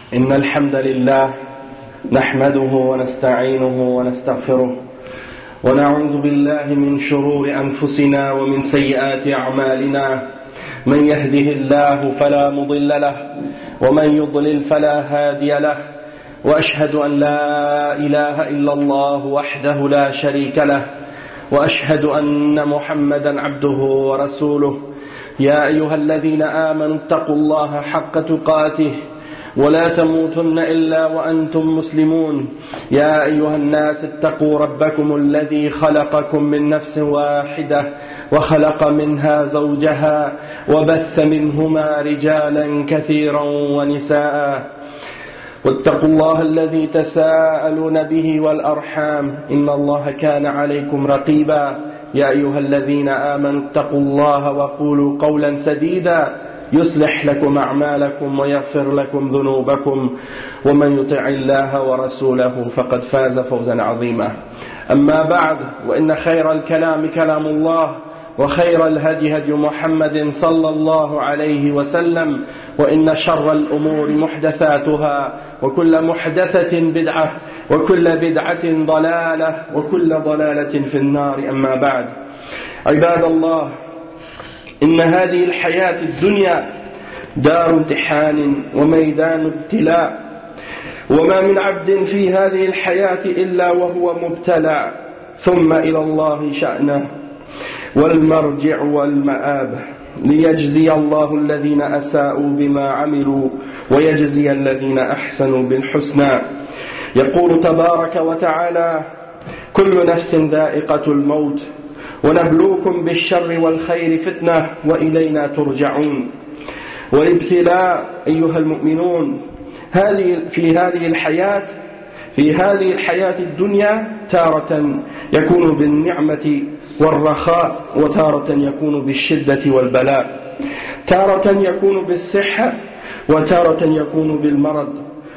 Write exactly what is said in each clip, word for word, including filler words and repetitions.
إن الحمد لله نحمده ونستعينه ونستغفره ونعوذ بالله من شرور أنفسنا ومن سيئات أعمالنا من يهده الله فلا مضل له ومن يضلل فلا هادي له وأشهد أن لا إله إلا الله وحده لا شريك له وأشهد أن محمدا عبده ورسوله يا أيها الذين آمنوا اتقوا الله حق تقاته ولا تموتن إلا وأنتم مسلمون يا أيها الناس اتقوا ربكم الذي خلقكم من نفس واحدة وخلق منها زوجها وبث منهما رجالا كثيرا ونساء واتقوا الله الذي تساءلون به والأرحام إن الله كان عليكم رقيبا يا أيها الذين آمنوا اتقوا الله وقولوا قولا سديدا يصلح لكم أعمالكم ويغفر لكم ذنوبكم ومن يطع الله ورسوله فقد فاز فوزا عظيما أما بعد وإن خير الكلام كلام الله وخير الهدي هدي محمد صلى الله عليه وسلم وإن شر الأمور محدثاتها وكل محدثة بدعة وكل بدعة ضلالة وكل ضلالة في النار أما بعد عباد الله إن هذه الحياة الدنيا دار امتحان وميدان ابتلاء وما من عبد في هذه الحياة إلا وهو مبتلى ثم إلى الله شأنه والمرجع والمآب ليجزي الله الذين أساءوا بما عملوا ويجزي الذين أحسنوا بالحسنى يقول تبارك وتعالى كل نفس ذائقة الموت ونبلوكم بالشر والخير فتنة وإلينا ترجعون والابتلاء أيها المؤمنون هذه في هذه الحياة في هذه الحياة الدنيا تارة يكون بالنعمة والرخاء وتارة يكون بالشدة والبلاء تارة يكون بالصحة وتارة يكون بالمرض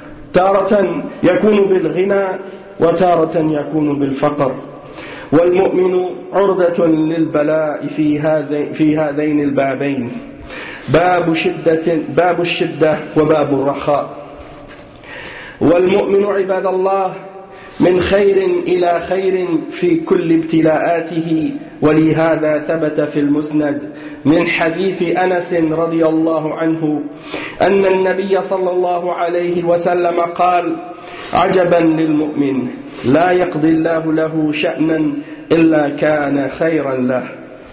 تارة يكون بالغنى وتارة يكون بالفقر والمؤمن عرضة للبلاء في هذين في هذين البابين باب شدة باب الشدة وباب الرخاء والمؤمن عباد الله من خير إلى خير في كل ابتلاءاته ولهذا ثبت في المسند من حديث أنس رضي الله عنه أن النبي صلى الله عليه وسلم قال عجبا للمؤمن لا يقضي الله له شأنا إلا كان خيرا له.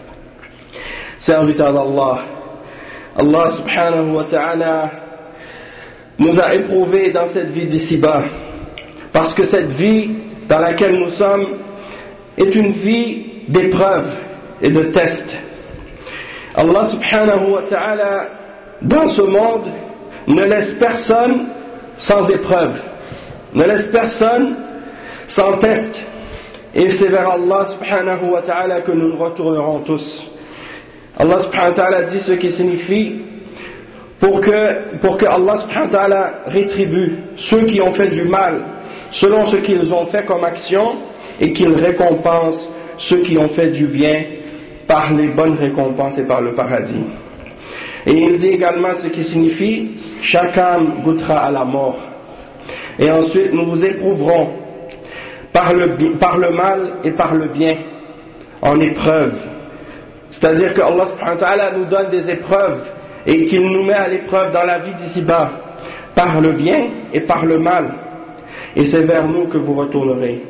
Serviteur d'Allah, Allah subhanahu wa ta'ala nous a éprouvés dans cette vie d'ici-bas parce que cette vie dans laquelle nous sommes est une vie d'épreuves et de tests. Allah subhanahu wa ta'ala dans ce monde ne laisse personne sans épreuve, ne laisse personne sans test, et c'est vers Allah subhanahu wa ta'ala que nous nous retournerons tous. Allah subhanahu wa ta'ala dit ce qui signifie pour que, pour que Allah subhanahu wa ta'ala rétribue ceux qui ont fait du mal selon ce qu'ils ont fait comme action et qu'il récompense ceux qui ont fait du bien par les bonnes récompenses et par le paradis. Et il dit également ce qui signifie chaque âme goûtera à la mort. Et ensuite nous vous éprouverons par le, par le mal et par le bien en épreuve. C'est-à-dire que Allah subhanahu wa ta'ala nous donne des épreuves et qu'il nous met à l'épreuve dans la vie d'ici-bas par le bien et par le mal. Et c'est vers nous que vous retournerez.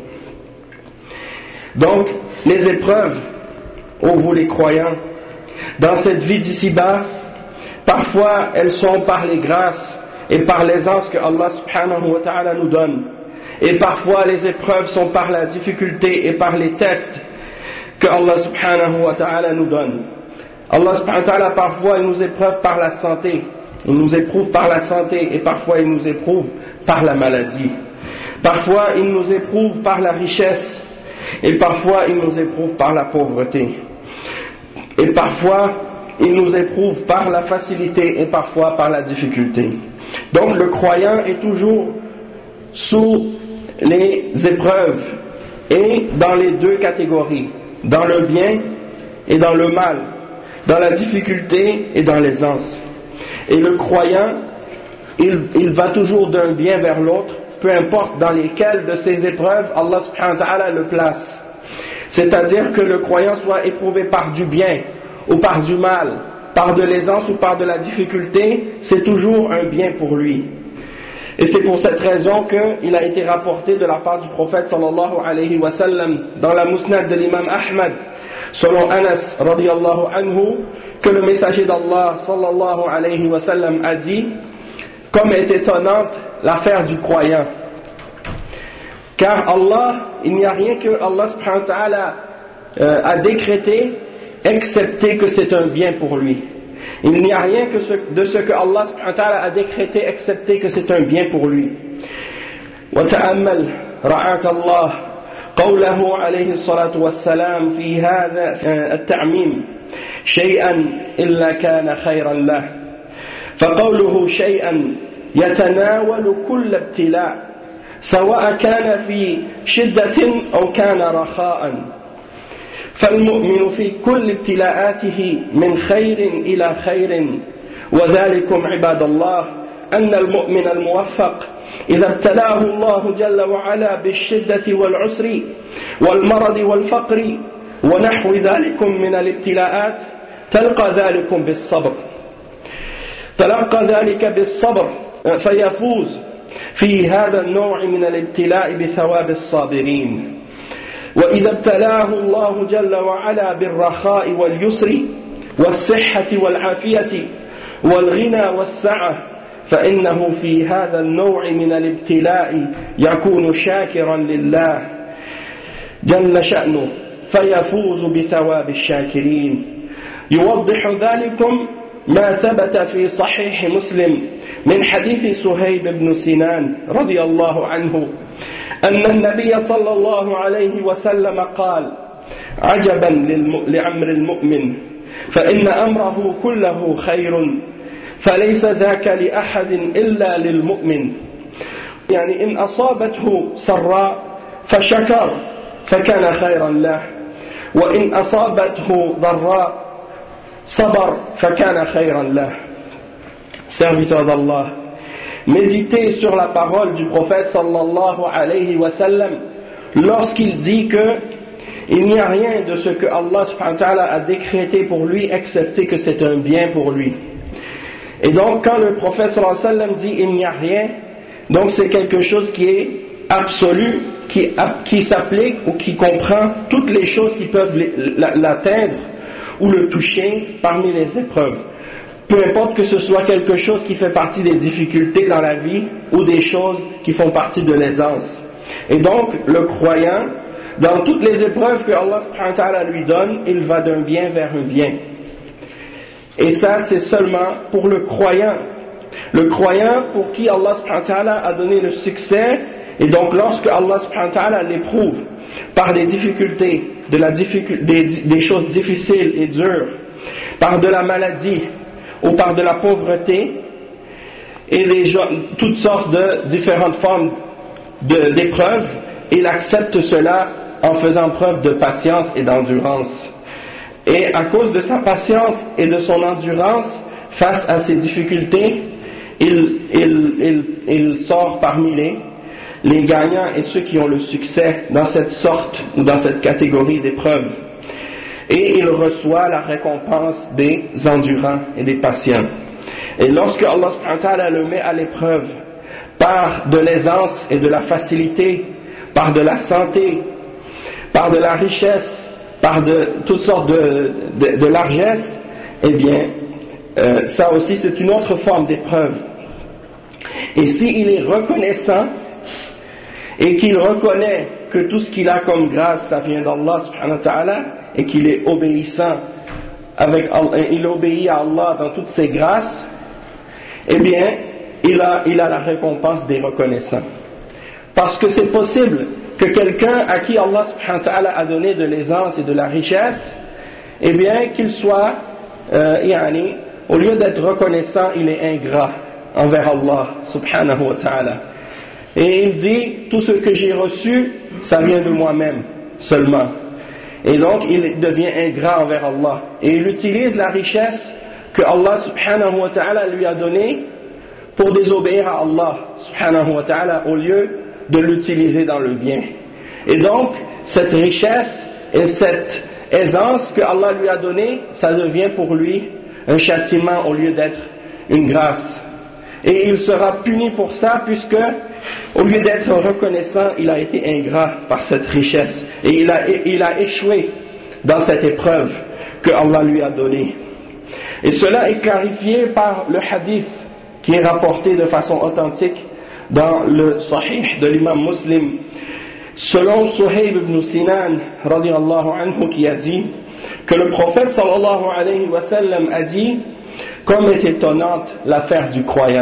Donc, les épreuves, ô vous les croyants, dans cette vie d'ici-bas, parfois elles sont par les grâces et par l'aisance que Allah subhanahu wa ta'ala nous donne. Et parfois les épreuves sont par la difficulté et par les tests que Allah subhanahu wa ta'ala nous donne. Allah subhanahu wa ta'ala parfois il nous éprouve par la santé, il nous éprouve par la santé et parfois il nous éprouve par la maladie. Parfois il nous éprouve par la richesse et parfois il nous éprouve par la pauvreté. Et parfois il nous éprouve par la facilité et parfois par la difficulté. Donc le croyant est toujours sous les épreuves et dans les deux catégories, dans le bien et dans le mal, dans la difficulté et dans l'aisance. Et le croyant il, il va toujours d'un bien vers l'autre, peu importe dans lesquelles de ces épreuves Allah subhanahu wa ta'ala le place. C'est-à-dire que le croyant soit éprouvé par du bien ou par du mal, par de l'aisance ou par de la difficulté, c'est toujours un bien pour lui. Et c'est pour cette raison qu'il a été rapporté de la part du prophète sallallahu alayhi wa sallam dans la Musnad de l'imam Ahmad, selon Anas radiyallahu anhu, que le messager d'Allah sallallahu alayhi wa sallam a dit, comme est étonnante l'affaire du croyant. Car Allah, il n'y a rien que Allah subhanahu wa ta'ala euh, a décrété, excepté que c'est un bien pour lui. Il n'y a rien que ce, de ce que Allah subhanahu wa ta'ala a décrété, excepté que c'est un bien pour lui. وتأمل رعاك الله قوله عليه الصلاة والسلام في هذا التعميم شيئا إلا كان خيرا له فقوله شيئا يتناول كل ابتلاء سواء كان في شدة أو كان رخاء فالمؤمن في كل ابتلاءاته من خير إلى خير وذلكم عباد الله أن المؤمن الموفق إذا ابتلاه الله جل وعلا بالشدة والعسر والمرض والفقر ونحو ذلكم من الابتلاءات تلقى ذلكم بالصبر تلقى ذلك بالصبر فيفوز في هذا النوع من الابتلاء بثواب الصابرين وإذا ابتلاه الله جل وعلا بالرخاء واليسر والصحة والعافية والغنى والسعة فإنه في هذا النوع من الابتلاء يكون شاكرا لله جل شأنه فيفوز بثواب الشاكرين يوضح ذلكم ما ثبت في صحيح مسلم من حديث سهيب بن سنان رضي الله عنه أن النبي صلى الله عليه وسلم قال عجبا لعمر المؤمن فإن أمره كله خير فليس ذاك لأحد إلا للمؤمن يعني إن أصابته سراء فشكر فكان خيرا له وإن أصابته ضراء صبر فكان خيرا له. Serviteur d'Allah, méditez sur la parole du prophète sallallahu alayhi wa sallam lorsqu'il dit que il n'y a rien de ce que Allah subhanahu wa ta'ala a décrété pour lui excepté que c'est un bien pour lui. Et donc quand le prophète sallallahu alayhi wa sallam dit il n'y a rien, donc c'est quelque chose qui est absolu, qui, qui s'applique ou qui comprend toutes les choses qui peuvent l'atteindre ou le toucher parmi les épreuves. Peu importe que ce soit quelque chose qui fait partie des difficultés dans la vie ou des choses qui font partie de l'aisance. Et donc, le croyant, dans toutes les épreuves que Allah subhanahu wa ta'ala lui donne, il va d'un bien vers un bien. Et ça, c'est seulement pour le croyant. Le croyant pour qui Allah subhanahu wa ta'ala a donné le succès, et donc lorsque Allah subhanahu wa ta'ala l'éprouve par des difficultés, de la difficul- des, des choses difficiles et dures, par de la maladie, ou par de la pauvreté et les gens, toutes sortes de différentes formes de, d'épreuves, il accepte cela en faisant preuve de patience et d'endurance. Et à cause de sa patience et de son endurance face à ces difficultés, il, il, il, il sort parmi les, les gagnants et ceux qui ont le succès dans cette sorte ou dans cette catégorie d'épreuves. Et il reçoit la récompense des endurants et des patients. Et lorsque Allah subhanahu wa ta'ala le met à l'épreuve par de l'aisance et de la facilité, par de la santé, par de la richesse, par de toutes sortes de, de, de largesse, eh bien, euh, ça aussi c'est une autre forme d'épreuve. Et s'il est reconnaissant et qu'il reconnaît que tout ce qu'il a comme grâce, ça vient d'Allah subhanahu wa ta'ala, et qu'il est obéissant, avec Allah, il obéit à Allah dans toutes ses grâces, eh bien, il a, il a la récompense des reconnaissants. Parce que c'est possible que quelqu'un à qui Allah subhanahu wa ta'ala a donné de l'aisance et de la richesse, eh bien, qu'il soit, euh, yani, au lieu d'être reconnaissant, il est ingrat envers Allah subhanahu wa ta'ala. Et il dit, tout ce que j'ai reçu, ça vient de moi-même seulement. Et donc il devient ingrat envers Allah. Et il utilise la richesse que Allah subhanahu wa ta'ala lui a donnée pour désobéir à Allah subhanahu wa ta'ala au lieu de l'utiliser dans le bien. Et donc, cette richesse et cette aisance que Allah lui a donnée, ça devient pour lui un châtiment au lieu d'être une grâce. Et il sera puni pour ça puisque, au lieu d'être reconnaissant, il a été ingrat par cette richesse. Et il a, il a échoué dans cette épreuve que Allah lui a donnée. Et cela est clarifié par le hadith qui est rapporté de façon authentique dans le Sahih de l'imam Muslim, selon Suhayb ibn Sinan radiyallahu anhu, qui a dit que le prophète sallallahu alayhi wa sallam a dit: comme est étonnante l'affaire du croyant.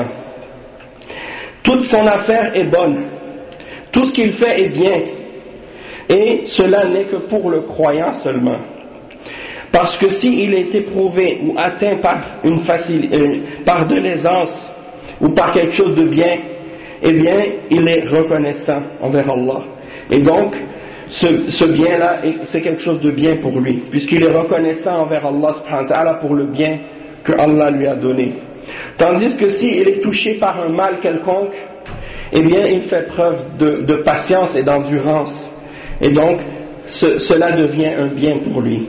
Toute son affaire est bonne, tout ce qu'il fait est bien, et cela n'est que pour le croyant seulement. Parce que s'il est éprouvé ou atteint par, une facile, euh, par de l'aisance ou par quelque chose de bien, eh bien, il est reconnaissant envers Allah. Et donc, ce, ce bien-là, c'est quelque chose de bien pour lui, puisqu'il est reconnaissant envers Allah subhanahu wa ta'ala pour le bien que Allah lui a donné. Tandis que s'il est touché par un mal quelconque, eh bien, il fait preuve de, de patience et d'endurance. Et donc, ce, cela devient un bien pour lui.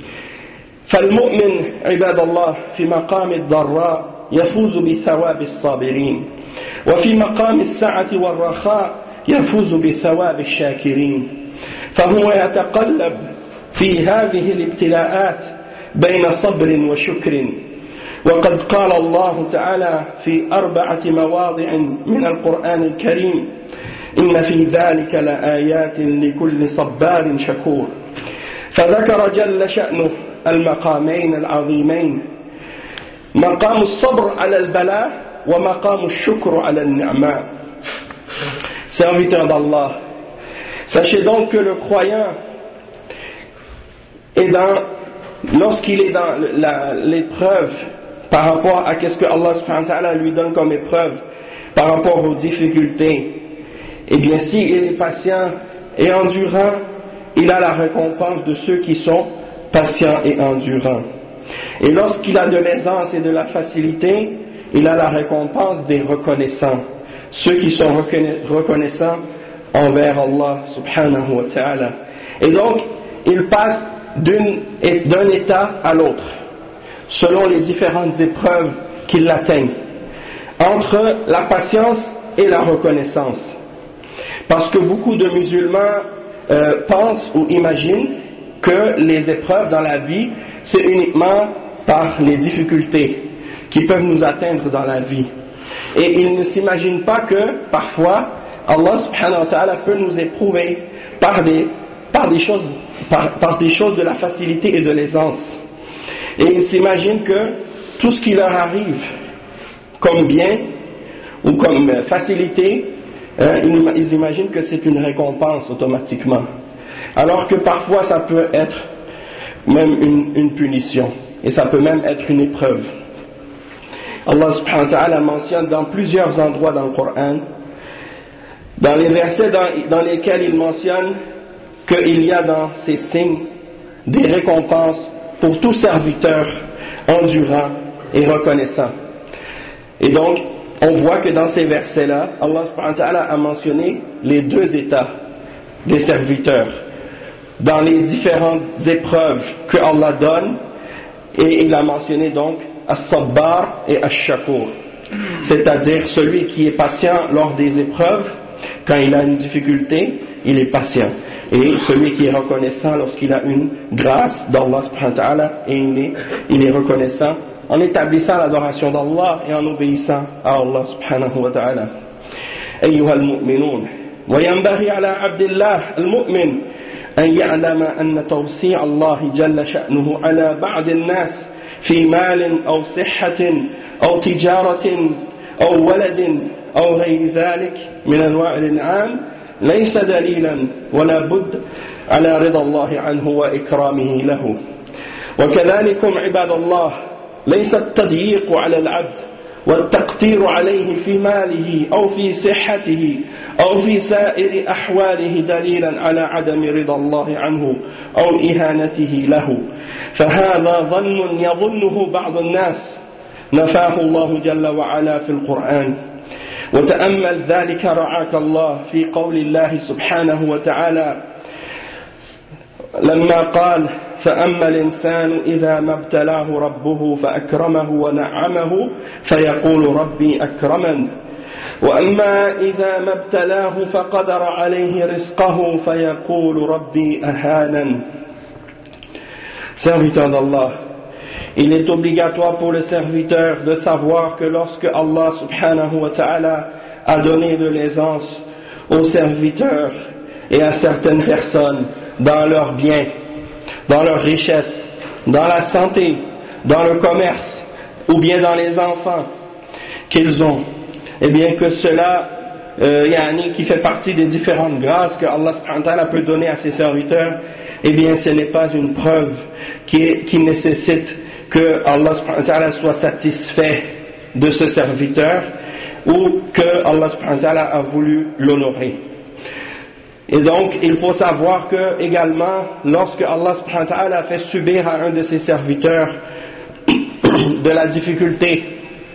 فالمؤمن عباد الله في مقام الضراء يفوز بثواب الصابرين وفي مقام السعة والرخاء يفوز بثواب الشاكرين فهو يتقلب في هذه الابتلاءات بين صبر وشكر وقد قال الله تعالى في أربعة مواضع من القرآن الكريم إن في ذلك لآيات لكل صبار شكور فذكر جل شأنه المقامين العظيمين مقام الصبر على البلاء ومقام الشكر على النعماء. Serviteur d'Allah, sachez donc que le croyant est dans, lorsqu'il est dans la, l'épreuve par rapport à ce que Allah subhanahu wa ta'ala lui donne comme épreuve, par rapport aux difficultés, et bien s'il est patient et endurant, il a la récompense de ceux qui sont patient et endurant. Et lorsqu'il a de l'aisance et de la facilité, il a la récompense des reconnaissants, ceux qui sont reconnaissants envers Allah subhanahu wa ta'ala. Et donc, il passe d'une, d'un état à l'autre, selon les différentes épreuves qui l'atteignent, entre la patience et la reconnaissance. Parce que beaucoup de musulmans euh, pensent ou imaginent que les épreuves dans la vie, c'est uniquement par les difficultés qui peuvent nous atteindre dans la vie. Et ils ne s'imaginent pas que, parfois, Allah subhanahu wa ta'ala peut nous éprouver par des, par des choses, par, par des choses de la facilité et de l'aisance. Et ils s'imaginent que tout ce qui leur arrive comme bien ou comme facilité, hein, ils imaginent que c'est une récompense automatiquement. Alors que parfois ça peut être même une, une punition, et ça peut même être une épreuve. Allah subhanahu wa ta'ala mentionne dans plusieurs endroits dans le Coran, dans les versets dans, dans lesquels il mentionne qu'il y a dans ces signes des récompenses pour tout serviteur endurant et reconnaissant. Et donc, on voit que dans ces versets-là, Allah subhanahu wa ta'ala a mentionné les deux états des serviteurs dans les différentes épreuves que Allah donne, et il a mentionné donc As-Sabbar et Ash-Shakur, c'est-à-dire celui qui est patient lors des épreuves. Quand il a une difficulté, il est patient, et celui qui est reconnaissant lorsqu'il a une grâce d'Allah subhanahu wa ta'ala, et il est, il est reconnaissant en établissant l'adoration d'Allah et en obéissant à Allah subhanahu wa ta'ala. أيها المؤمنون وينبغي على عبد الله المؤمن أن يعلم أن توسيع الله جل شأنه على بعض الناس في مال أو صحة أو تجارة أو ولد أو غير ذلك من أنواع الإنعام ليس دليلا ولا بد على رضا الله عنه وإكرامه له. وكذلكم عباد الله ليس التضييق على العبد والتقتير عليه في ماله أو في صحته أو في سائر أحواله دليلا على عدم رضا الله عنه أو إهانته له، فهذا ظن يظنه بعض الناس نفاه الله جل وعلا في القرآن. وتأمل ذلك رعاك الله في قول الله سبحانه وتعالى لما قال فأما الإنسان إذا ما ابتلاه ربه فأكرمه ونعمه فيقول ربي أكرمن وأما إذا ما ابتلاه فقدر عليه رزقه فيقول ربي أهانن. Serviteur d'Allah, il est obligatoire pour le serviteur de savoir que lorsque Allah subhanahu wa ta'ala a donné de l'aisance aux serviteurs et à certaines personnes dans leurs biens, dans leur richesse, dans la santé, dans le commerce ou bien dans les enfants qu'ils ont, et bien que cela euh, yani, qui fait partie des différentes grâces que Allah subhanahu wa ta'ala peut donner à ses serviteurs, et bien ce n'est pas une preuve qui, qui nécessite que Allah subhanahu wa ta'ala soit satisfait de ce serviteur ou que Allah subhanahu wa ta'ala a voulu l'honorer. Et donc il faut savoir que également lorsque Allah subhanahu wa ta'ala fait subir à un de ses serviteurs de la difficulté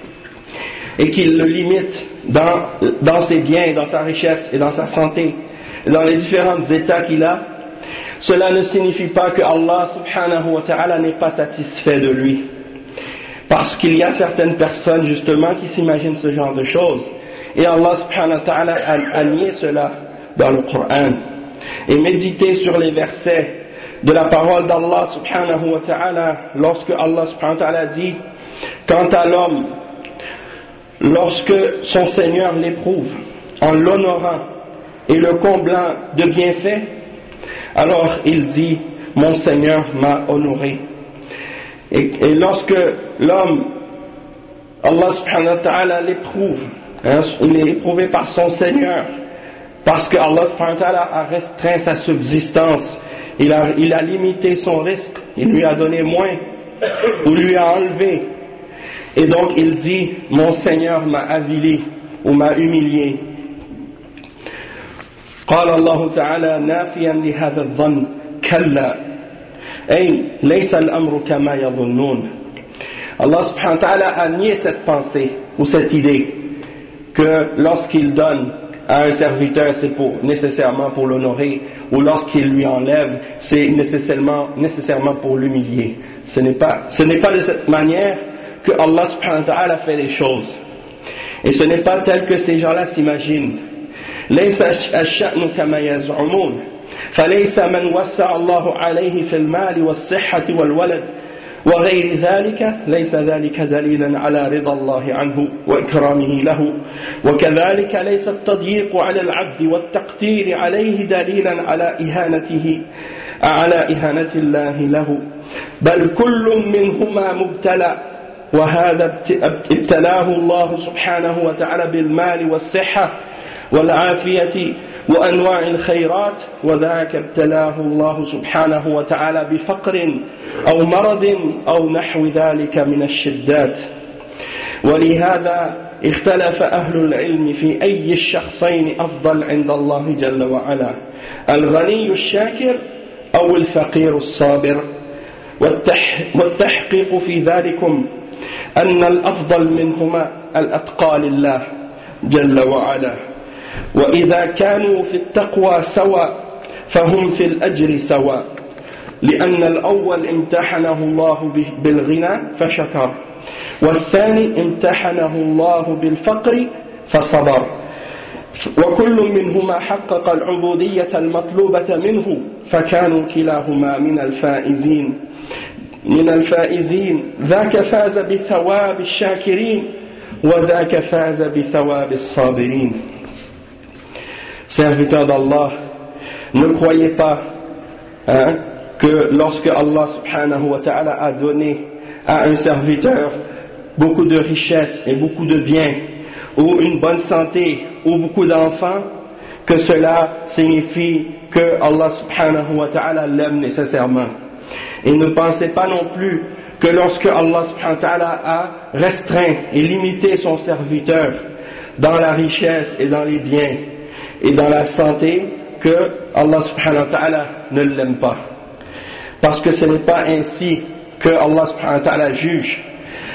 et qu'il le limite dans, dans ses biens, dans sa richesse et dans sa santé, dans les différents états qu'il a, cela ne signifie pas que Allah subhanahu wa ta'ala n'est pas satisfait de lui. Parce qu'il y a certaines personnes justement qui s'imaginent ce genre de choses. Et Allah subhanahu wa ta'ala a, a nié cela dans le Coran. Et méditez sur les versets de la parole d'Allah subhanahu wa ta'ala lorsque Allah subhanahu wa ta'ala dit quant à l'homme, lorsque son Seigneur l'éprouve en l'honorant et le comblant de bienfaits, alors il dit mon Seigneur m'a honoré. Et, et lorsque l'homme, Allah subhanahu wa ta'ala l'éprouve, hein, il est éprouvé par son Seigneur, parce que Allah subhanahu wa ta'ala a restreint sa subsistance, il a, il a limité son risque, il lui a donné moins, ou lui a enlevé. Et donc il dit mon Seigneur m'a avilé ou m'a humilié. قال الله تعالى نافيا لهذا الظن كلا أي ليس الأمر كما يظنون. Allah subhanahu wa ta'ala a nié cette pensée ou cette idée que lorsqu'il donne à un serviteur c'est pour, nécessairement pour l'honorer, ou lorsqu'il lui enlève c'est nécessairement, nécessairement pour l'humilier. Ce n'est pas, ce n'est pas de cette manière que Allah subhanahu wa ta'ala fait les choses, et ce n'est pas tel que ces gens-là s'imaginent. ليس الشأن كما يزعمون فليس من وسع الله عليه في المال والصحة والولد وغير ذلك ليس ذلك دليلا على رضا الله عنه وإكرامه له وكذلك ليس التضييق على العبد والتقتير عليه دليلا على إهانته على إهانة الله له بل كل منهما مبتلى وهذا ابتلاه الله سبحانه وتعالى بالمال والصحة والعافية وأنواع الخيرات وذاك ابتلاه الله سبحانه وتعالى بفقر أو مرض أو نحو ذلك من الشدات. ولهذا اختلف أهل العلم في أي الشخصين أفضل عند الله جل وعلا الغني الشاكر أو الفقير الصابر والتحقيق في ذلكم أن الأفضل منهما الأتقى لله جل وعلا وإذا كانوا في التقوى سواء فهم في الأجر سواء لأن الأول امتحنه الله بالغنى فشكر والثاني امتحنه الله بالفقر فصبر وكل منهما حقق العبودية المطلوبة منه فكانوا كلاهما من الفائزين من الفائزين ذاك فاز بثواب الشاكرين وذاك فاز بثواب الصابرين. Serviteurs d'Allah, ne croyez pas hein, que lorsque Allah subhanahu wa ta'ala a donné à un serviteur beaucoup de richesses et beaucoup de biens, ou une bonne santé, ou beaucoup d'enfants, que cela signifie que Allah subhanahu wa ta'ala l'aime nécessairement. Et ne pensez pas non plus que lorsque Allah subhanahu wa ta'ala a restreint et limité son serviteur dans la richesse et dans les biens et dans la santé, que Allah subhanahu wa ta'ala ne l'aime pas. Parce que ce n'est pas ainsi que Allah subhanahu wa ta'ala juge.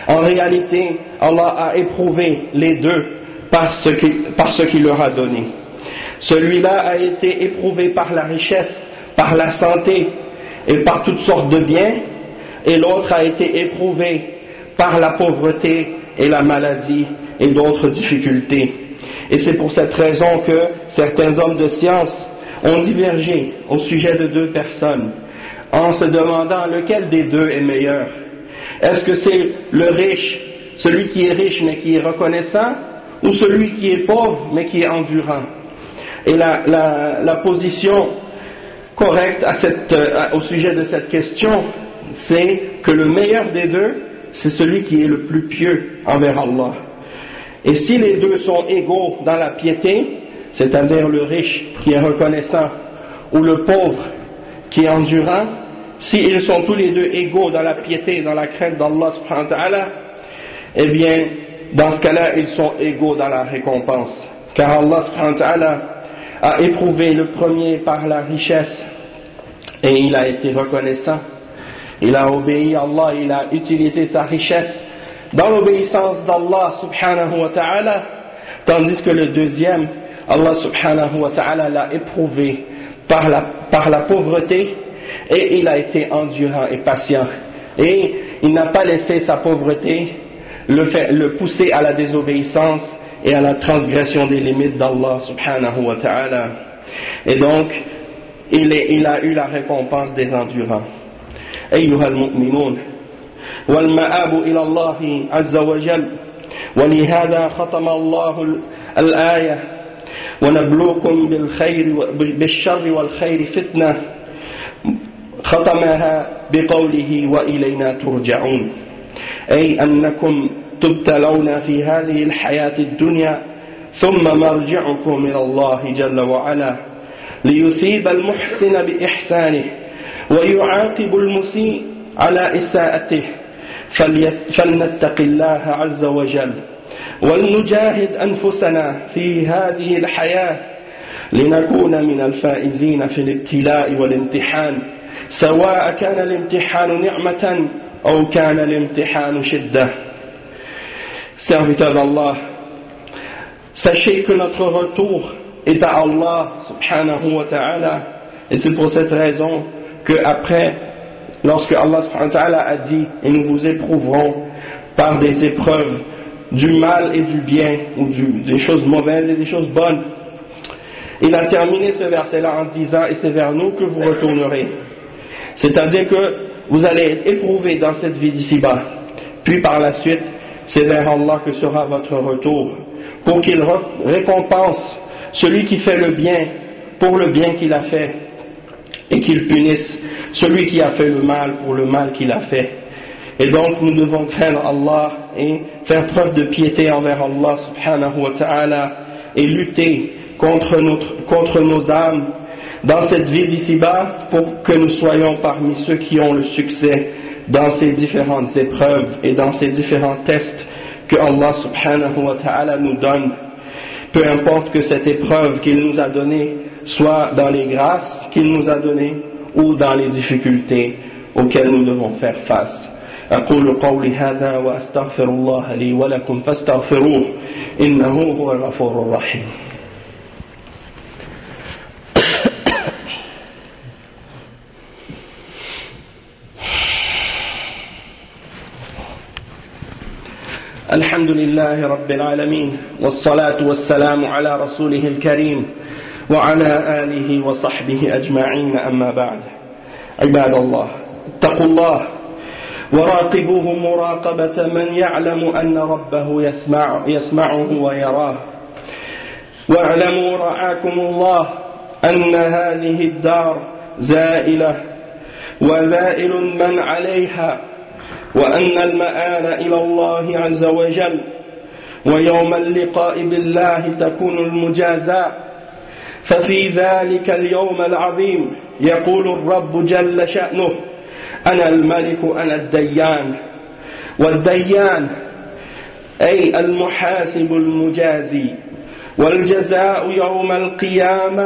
En réalité, Allah a éprouvé les deux par ce qui, par ce qu'il leur a donné. Celui-là a été éprouvé par la richesse, par la santé et par toutes sortes de biens, et l'autre a été éprouvé par la pauvreté et la maladie et d'autres difficultés. Et c'est pour cette raison que certains hommes de science ont divergé au sujet de deux personnes, en se demandant lequel des deux est meilleur. Est-ce que c'est le riche, celui qui est riche mais qui est reconnaissant, ou celui qui est pauvre mais qui est endurant? Et la, la, la position correcte à cette, à, au sujet de cette question, c'est que le meilleur des deux, c'est celui qui est le plus pieux envers Allah. Et si les deux sont égaux dans la piété, c'est-à-dire le riche qui est reconnaissant ou le pauvre qui est endurant, s'ils sont tous les deux égaux dans la piété et dans la crainte d'Allah subhanahu wa ta'ala, eh bien, dans ce cas-là, ils sont égaux dans la récompense. Car Allah subhanahu wa ta'ala a éprouvé le premier par la richesse et il a été reconnaissant. Il a obéi à Allah, il a utilisé sa richesse dans l'obéissance d'Allah subhanahu wa ta'ala, tandis que le deuxième, Allah subhanahu wa ta'ala l'a éprouvé par la, par la pauvreté et il a été endurant et patient. Et il n'a pas laissé sa pauvreté le, faire, le pousser à la désobéissance et à la transgression des limites d'Allah subhanahu wa ta'ala. Et donc, il, est, il a eu la récompense des endurants. أيها المؤمنون والمآب إلى الله عز وجل ولهذا ختم الله الآية ونبلوكم بالخير بالشر والخير فتنة ختمها بقوله وإلينا ترجعون أي أنكم تبتلون في هذه الحياة الدنيا ثم مرجعكم إلى الله جل وعلا ليثيب المحسن بإحسانه ويعاقب المسيء على إساءته فلنتق الله عز وجل ولنجاهد أنفسنا في هذه الحياة لنكون من الفائزين في الابتلاء والامتحان سواء كان الامتحان نعمة أو كان الامتحان شدة. Serviteurs d'Allah, sachez que notre retour est à Allah subhanahu wa ta'ala, et c'est pour cette raison que après, lorsque Allah subhanahu wa ta'ala a dit et nous vous éprouverons par des épreuves du mal et du bien, ou du, des choses mauvaises et des choses bonnes, il a terminé ce verset-là en disant et c'est vers nous que vous retournerez, c'est-à-dire que vous allez être éprouvés dans cette vie d'ici-bas, puis par la suite c'est vers Allah que sera votre retour, pour qu'il récompense celui qui fait le bien pour le bien qu'il a fait et qu'il punisse celui qui a fait le mal pour le mal qu'il a fait. Et donc nous devons craindre Allah et faire preuve de piété envers Allah subhanahu wa ta'ala et lutter contre, notre, contre nos âmes dans cette vie d'ici-bas pour que nous soyons parmi ceux qui ont le succès dans ces différentes épreuves et dans ces différents tests que Allah subhanahu wa ta'ala nous donne. Peu importe que cette épreuve qu'il nous a donnée soit dans les grâces qu'il nous a données ou dans les difficultés auxquelles nous devons faire face. أقول قولي هذا وأستغفر الله لي ولكم فاستغفروه إنه هو الغفور الرحيم. الحمد لله رب العالمين والصلاة والسلام على رسوله الكريم وعلى آله وصحبه أجمعين أما بعد. عباد الله اتقوا الله وراقبوه مراقبة من يعلم أن ربه يسمع يسمعه ويراه واعلموا رعاكم الله أن هذه الدار زائلة وزائل من عليها وأن المآل إلى الله عز وجل ويوم اللقاء بالله تكون المجازاة ففي ذلك اليوم العظيم يقول الرب جل شأنه أنا الملك أنا الديان والديان أي المحاسب المجازي والجزاء يوم القيامة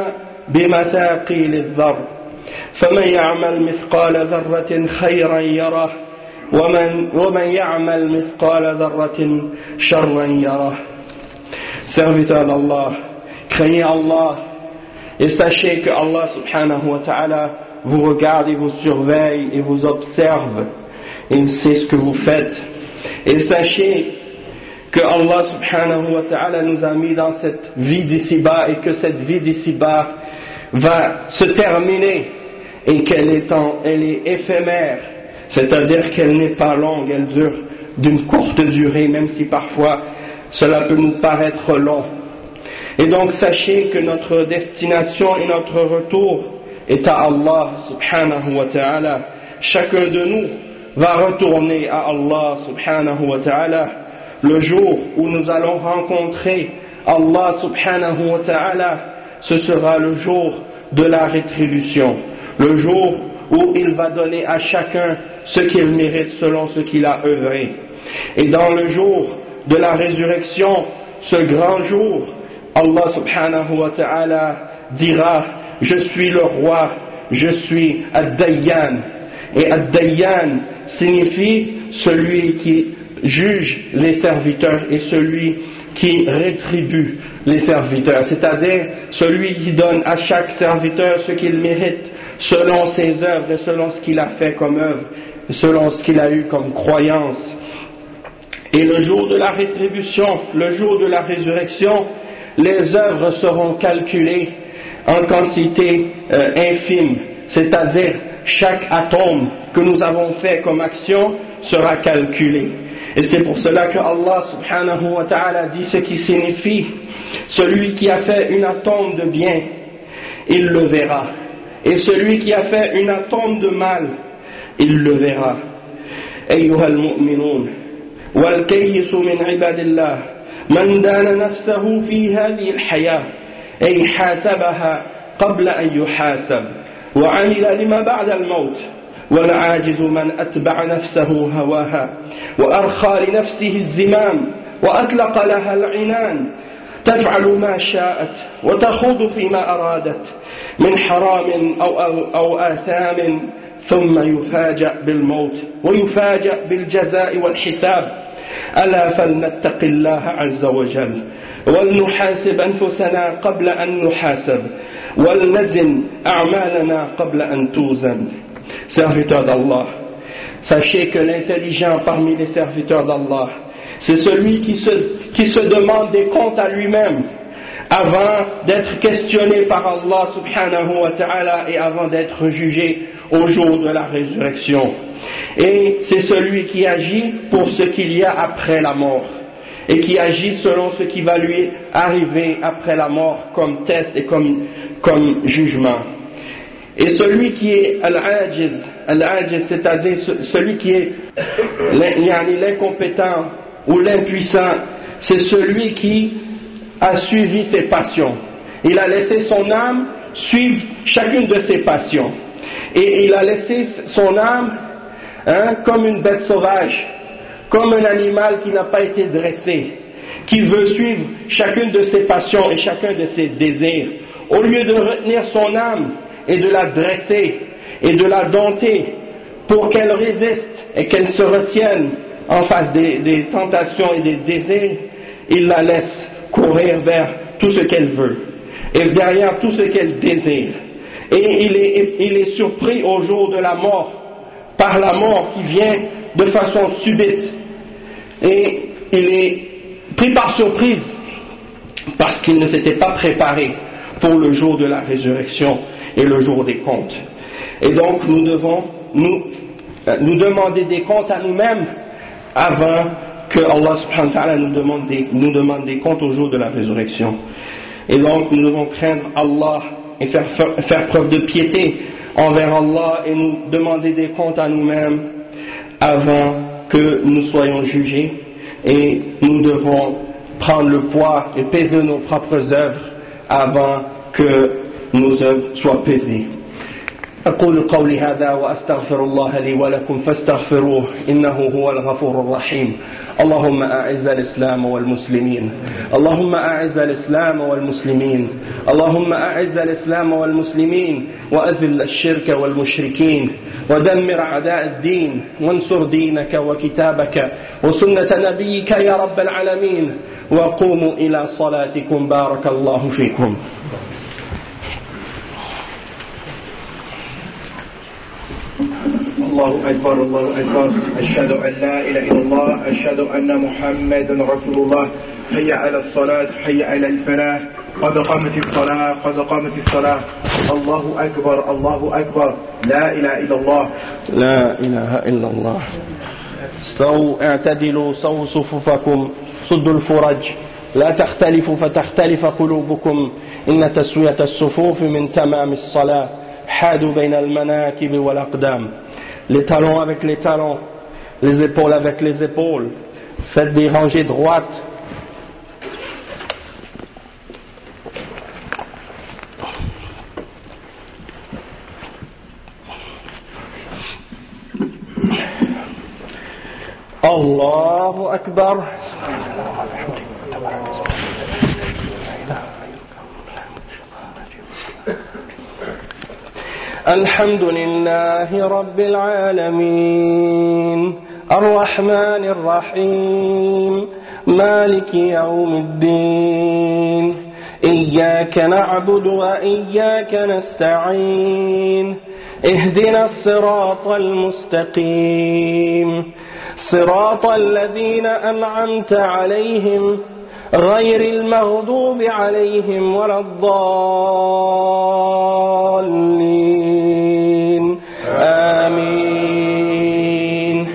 بمثاقيل الذر فمن يعمل مثقال ذرة خيرا يره ومن ومن يعمل مثقال ذرة شرا يره. Serviteurs d'Allah, craignez Allah et sachez que Allah subhanahu wa ta'ala vous regarde et vous surveille et vous observe. Il sait ce que vous faites. Et sachez que Allah subhanahu wa ta'ala nous a mis dans cette vie d'ici-bas et que cette vie d'ici-bas va se terminer et qu'elle est, en, elle est éphémère, c'est-à-dire qu'elle n'est pas longue, elle dure d'une courte durée, même si parfois cela peut nous paraître long. Et donc sachez que notre destination et notre retour est à Allah subhanahu wa ta'ala. Chacun de nous va retourner à Allah subhanahu wa ta'ala. Le jour où nous allons rencontrer Allah subhanahu wa ta'ala, ce sera le jour de la rétribution, le jour où il va donner à chacun ce qu'il mérite selon ce qu'il a œuvré. Et dans le jour de la résurrection, ce grand jour, Allah subhanahu wa ta'ala dira: je suis le roi, je suis Ad-Dayyan. Et Ad-Dayyan signifie celui qui juge les serviteurs et celui qui rétribue les serviteurs, c'est-à-dire celui qui donne à chaque serviteur ce qu'il mérite selon ses œuvres et selon ce qu'il a fait comme œuvre, selon ce qu'il a eu comme croyance. Et le jour de la rétribution, le jour de la résurrection, les œuvres seront calculées en quantité euh, infime, c'est-à-dire chaque atome que nous avons fait comme action sera calculé. Et c'est pour cela que Allah subhanahu wa ta'ala dit ce qui signifie: celui qui a fait une atome de bien, il le verra, et celui qui a fait une atome de mal, il le verra. أيها المؤمنون والكيس من عباد الله من دان نفسه في هذه الحياة أي حاسبها قبل أن يحاسب وعمل لما بعد الموت، والعاجز من أتبع نفسه هواها وأرخى لنفسه الزمام وأطلق لها العنان تفعل ما شاءت وتخوض فيما أرادت من حرام أو, أو, أو آثام ثم يفاجأ بالموت ويفاجأ بالجزاء والحساب. ألا فلنتق الله عز وجل ولنحاسب أنفسنا قبل أن نحاسب ولنزن أعمالنا قبل أن توزن. Serviteurs d'Allah, sachez que l'intelligent parmi les serviteurs d'Allah, c'est celui qui se, qui se demande des comptes à lui-même avant d'être questionné par Allah subhanahu wa ta'ala et avant d'être jugé au jour de la résurrection. Et c'est celui qui agit pour ce qu'il y a après la mort et qui agit selon ce qui va lui arriver après la mort comme test et comme, comme jugement. Et celui qui est al-ajiz, al-ajiz, c'est-à-dire celui qui est l'incompétent ou l'impuissant, c'est celui qui a suivi ses passions. Il a laissé son âme suivre chacune de ses passions. Et il a laissé son âme hein, comme une bête sauvage, comme un animal qui n'a pas été dressé, qui veut suivre chacune de ses passions et chacun de ses désirs. Au lieu de retenir son âme et de la dresser et de la dompter pour qu'elle résiste et qu'elle se retienne en face des, des tentations et des désirs, il la laisse courir vers tout ce qu'elle veut et derrière tout ce qu'elle désire. Et il est, il est surpris au jour de la mort par la mort qui vient de façon subite, et il est pris par surprise parce qu'il ne s'était pas préparé pour le jour de la résurrection et le jour des comptes. Et donc nous devons nous, nous demander des comptes à nous-mêmes avant que Allah subhanahu wa ta'ala nous demande des, nous demande des comptes au jour de la résurrection. Et donc nous devons craindre Allah et faire, faire preuve de piété envers Allah et nous demander des comptes à nous-mêmes avant que nous soyons jugés, et nous devons prendre le poids et peser nos propres œuvres avant que nos œuvres soient pesées. أقول قولي هذا وأستغفر الله لي ولكم فاستغفروه إنه هو الغفور الرحيم. اللهم أعز الإسلام والمسلمين اللهم أعز الإسلام والمسلمين اللهم أعز الإسلام والمسلمين وأذل الشرك والمشركين ودمر أعداء الدين وانصر دينك وكتابك وسنة نبيك يا رب العالمين. وقوموا إلى صلاتكم بارك الله فيكم. الله أكبر الله أكبر. أشهد أن لا إله إلا الله أشهد أن محمد رسول الله. حي على الصلاة حي على الفلاح قد قامت الصلاة قد قامت الصلاة. الله أكبر الله أكبر. لا إله إلا الله لا إله إلا الله. استووا اعتدلوا سووا صفوفكم صدوا الفرج لا تختلفوا فتختلف قلوبكم إن تسوية الصفوف من تمام الصلاة. حادوا بين المناكب والأقدام. Les talons avec les talons, les épaules avec les épaules. Faites des rangées droites. Allahu Akbar. الحمد لله رب العالمين الرحمن الرحيم مالك يوم الدين إياك نعبد وإياك نستعين اهدنا الصراط المستقيم صراط الذين أنعمت عليهم غير المغضوب عليهم ولا الضالين آمين.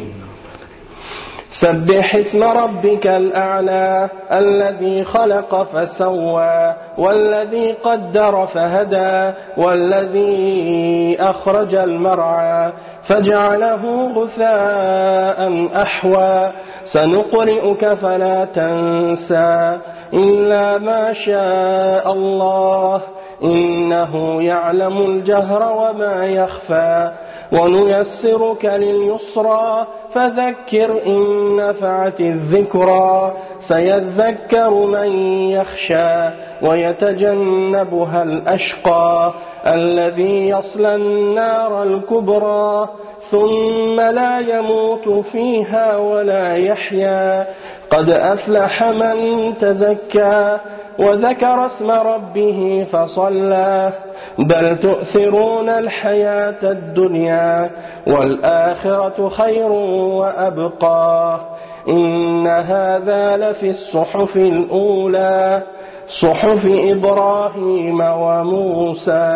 سبح اسم ربك الأعلى الذي خلق فسوى والذي قدر فهدى والذي أخرج المرعى فجعله غثاء أحوى. سنقرئك فلا تنسى إلا ما شاء الله إنه يعلم الجهر وما يخفى. ونيسرك لليسرى فذكر إن نفعت الذكرى. سيذكر من يخشى ويتجنبها الأشقى الذي يصلى النار الكبرى ثم لا يموت فيها ولا يحيا. قد أفلح من تزكى وذكر اسم ربه فصلى. بل تؤثرون الحياة الدنيا والآخرة خير وأبقى. إن هذا لفي الصحف الأولى صحف إبراهيم وموسى.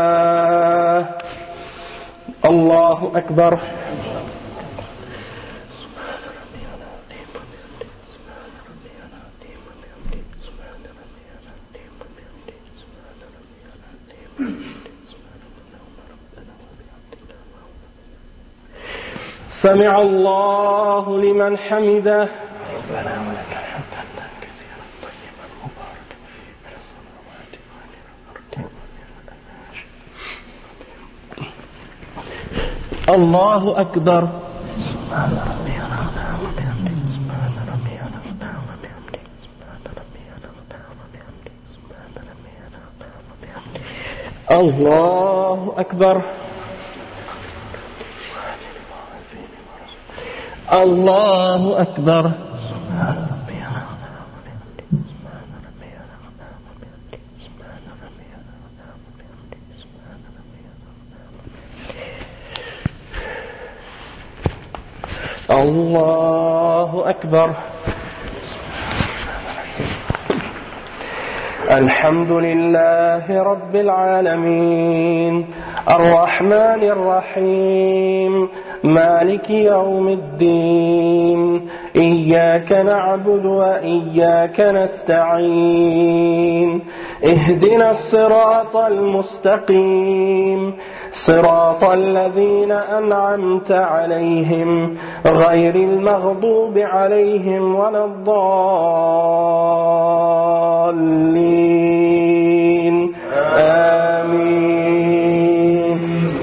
الله أكبر. سمع الله لمن حمده. ربنا ولك الحمد حمدا كثيرا طيبا مباركا فيه من السماوات والأرض. الله أكبر. سبحان ربي الأعلى وبحمده سبحان ربي الأعلى وبحمده سبحان ربي الأعلى وبحمده سبحان ربي الأعلى وبحمده. الله أكبر. الله أكبر. سبحان ربي الأعلى وبحمده سبحان ربي الأعلى وبحمده سبحان ربي الأعلى وبحمده سبحان ربي الأعلى. الله أكبر. الحمد لله رب العالمين الرحمن الرحيم مالك يوم الدين إياك نعبد وإياك نستعين اهدنا الصراط المستقيم صراط الذين أنعمت عليهم غير المغضوب عليهم ولا الضالين آمين.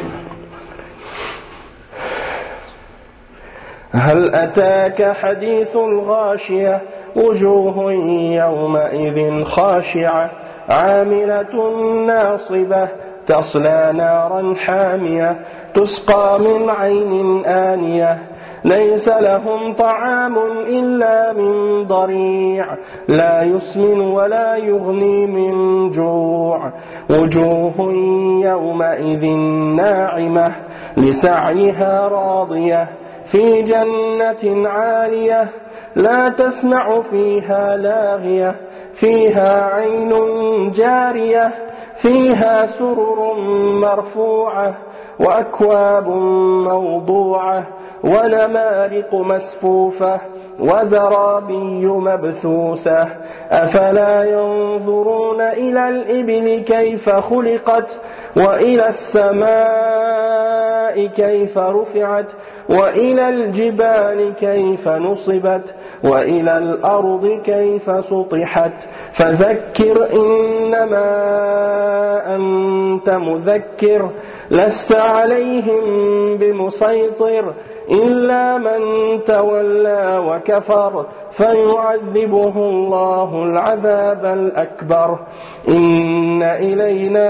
أتاك حديث الغاشية وجوه يومئذ خاشعة عاملة ناصبة تصلى نارا حامية تسقى من عين آنية ليس لهم طعام إلا من ضريع لا يسمن ولا يغني من جوع وجوه يومئذ ناعمة لسعيها راضية في جنة عالية لا تسمع فيها لاغية فيها عين جارية فيها سرر مرفوعة وأكواب موضوعة ونمارق مسفوفة وزرابي مبثوثة أفلا ينظرون إلى الإبل كيف خلقت وإلى السماء كيف رفعت وإلى الجبال كيف نصبت وإلى الأرض كيف سطحت فذكر إنما أنت مذكر لست عليهم بمسيطر إلا من تولى وكفر فيعذبه الله العذاب الأكبر إن إلينا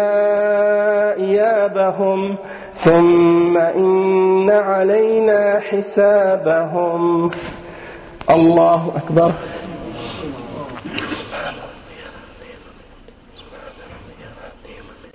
إيابهم ثم إن علينا حسابهم. الله أكبر.